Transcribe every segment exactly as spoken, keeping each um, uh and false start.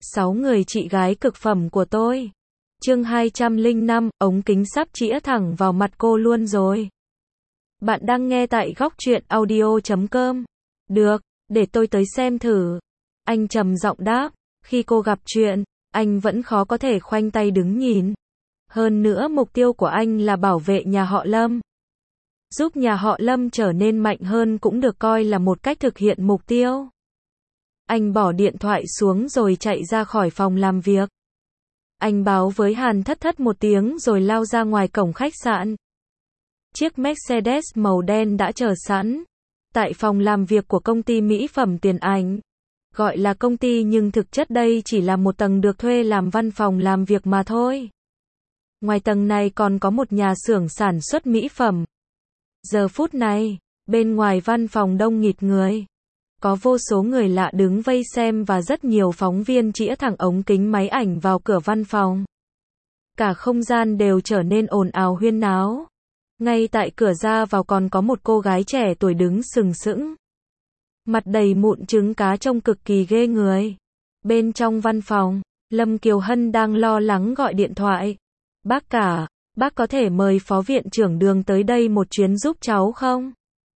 Sáu người chị gái cực phẩm của tôi. Chương hai trăm lẻ năm, ống kính sắp chĩa thẳng vào mặt cô luôn rồi. Bạn đang nghe tại góc truyện audio chấm com. Được, để tôi tới xem thử. Anh trầm giọng đáp, khi cô gặp chuyện, anh vẫn khó có thể khoanh tay đứng nhìn. Hơn nữa mục tiêu của anh là bảo vệ nhà họ Lâm. Giúp nhà họ Lâm trở nên mạnh hơn cũng được coi là một cách thực hiện mục tiêu. Anh bỏ điện thoại xuống rồi chạy ra khỏi phòng làm việc. Anh báo với Hàn Thất Thất một tiếng rồi lao ra ngoài cổng khách sạn. Chiếc Mercedes màu đen đã chờ sẵn tại phòng làm việc của công ty mỹ phẩm Tiền Ảnh. Gọi là công ty nhưng thực chất đây chỉ là một tầng được thuê làm văn phòng làm việc mà thôi. Ngoài tầng này còn có một nhà xưởng sản xuất mỹ phẩm. Giờ phút này, bên ngoài văn phòng đông nghịt người. Có vô số người lạ đứng vây xem và rất nhiều phóng viên chĩa thẳng ống kính máy ảnh vào cửa văn phòng. Cả không gian đều trở nên ồn ào huyên náo. Ngay tại cửa ra vào còn có một cô gái trẻ tuổi đứng sừng sững. Mặt đầy mụn trứng cá trông cực kỳ ghê người. Bên trong văn phòng, Lâm Kiều Hân đang lo lắng gọi điện thoại. Bác cả, bác có thể mời phó viện trưởng Đường tới đây một chuyến giúp cháu không?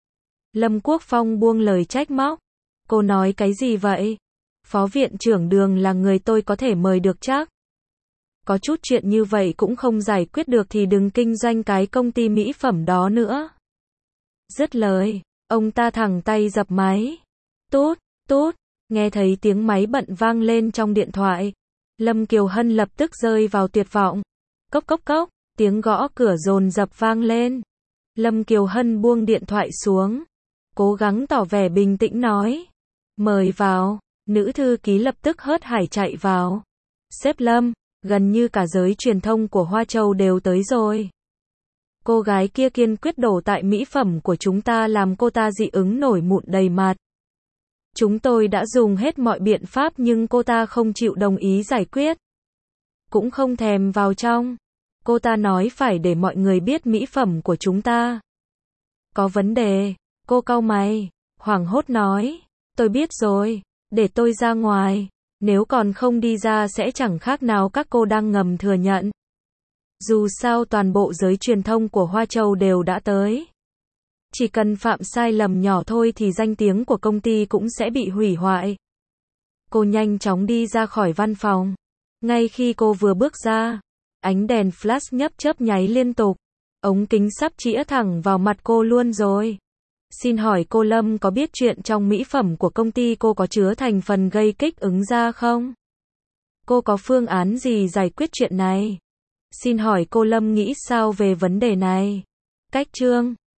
Lâm Quốc Phong buông lời trách móc. Cô nói cái gì vậy? Phó viện trưởng Đường là người tôi có thể mời được chắc. Có chút chuyện như vậy cũng không giải quyết được thì đừng kinh doanh cái công ty mỹ phẩm đó nữa. Dứt lời, ông ta thẳng tay dập máy. Tút, tút, nghe thấy tiếng máy bận vang lên trong điện thoại. Lâm Kiều Hân lập tức rơi vào tuyệt vọng. Cốc cốc cốc, tiếng gõ cửa dồn dập vang lên. Lâm Kiều Hân buông điện thoại xuống. Cố gắng tỏ vẻ bình tĩnh nói. Mời vào, nữ thư ký lập tức hớt hải chạy vào. Sếp Lâm, gần như cả giới truyền thông của Hoa Châu đều tới rồi. Cô gái kia kiên quyết đổ tại mỹ phẩm của chúng ta làm cô ta dị ứng nổi mụn đầy mặt. Chúng tôi đã dùng hết mọi biện pháp nhưng cô ta không chịu đồng ý giải quyết. Cũng không thèm vào trong. Cô ta nói phải để mọi người biết mỹ phẩm của chúng ta có vấn đề. Cô cau mày, hoảng hốt nói. Tôi biết rồi, để tôi ra ngoài. Nếu còn không đi ra sẽ chẳng khác nào các cô đang ngầm thừa nhận. Dù sao toàn bộ giới truyền thông của Hoa Châu đều đã tới. Chỉ cần phạm sai lầm nhỏ thôi thì danh tiếng của công ty cũng sẽ bị hủy hoại. Cô nhanh chóng đi ra khỏi văn phòng. Ngay khi cô vừa bước ra, ánh đèn flash nhấp chớp nháy liên tục. Ống kính sắp chĩa thẳng vào mặt cô luôn rồi. Xin hỏi cô Lâm có biết chuyện trong mỹ phẩm của công ty cô có chứa thành phần gây kích ứng da không? Cô có phương án gì giải quyết chuyện này? Xin hỏi cô Lâm nghĩ sao về vấn đề này? Cách chương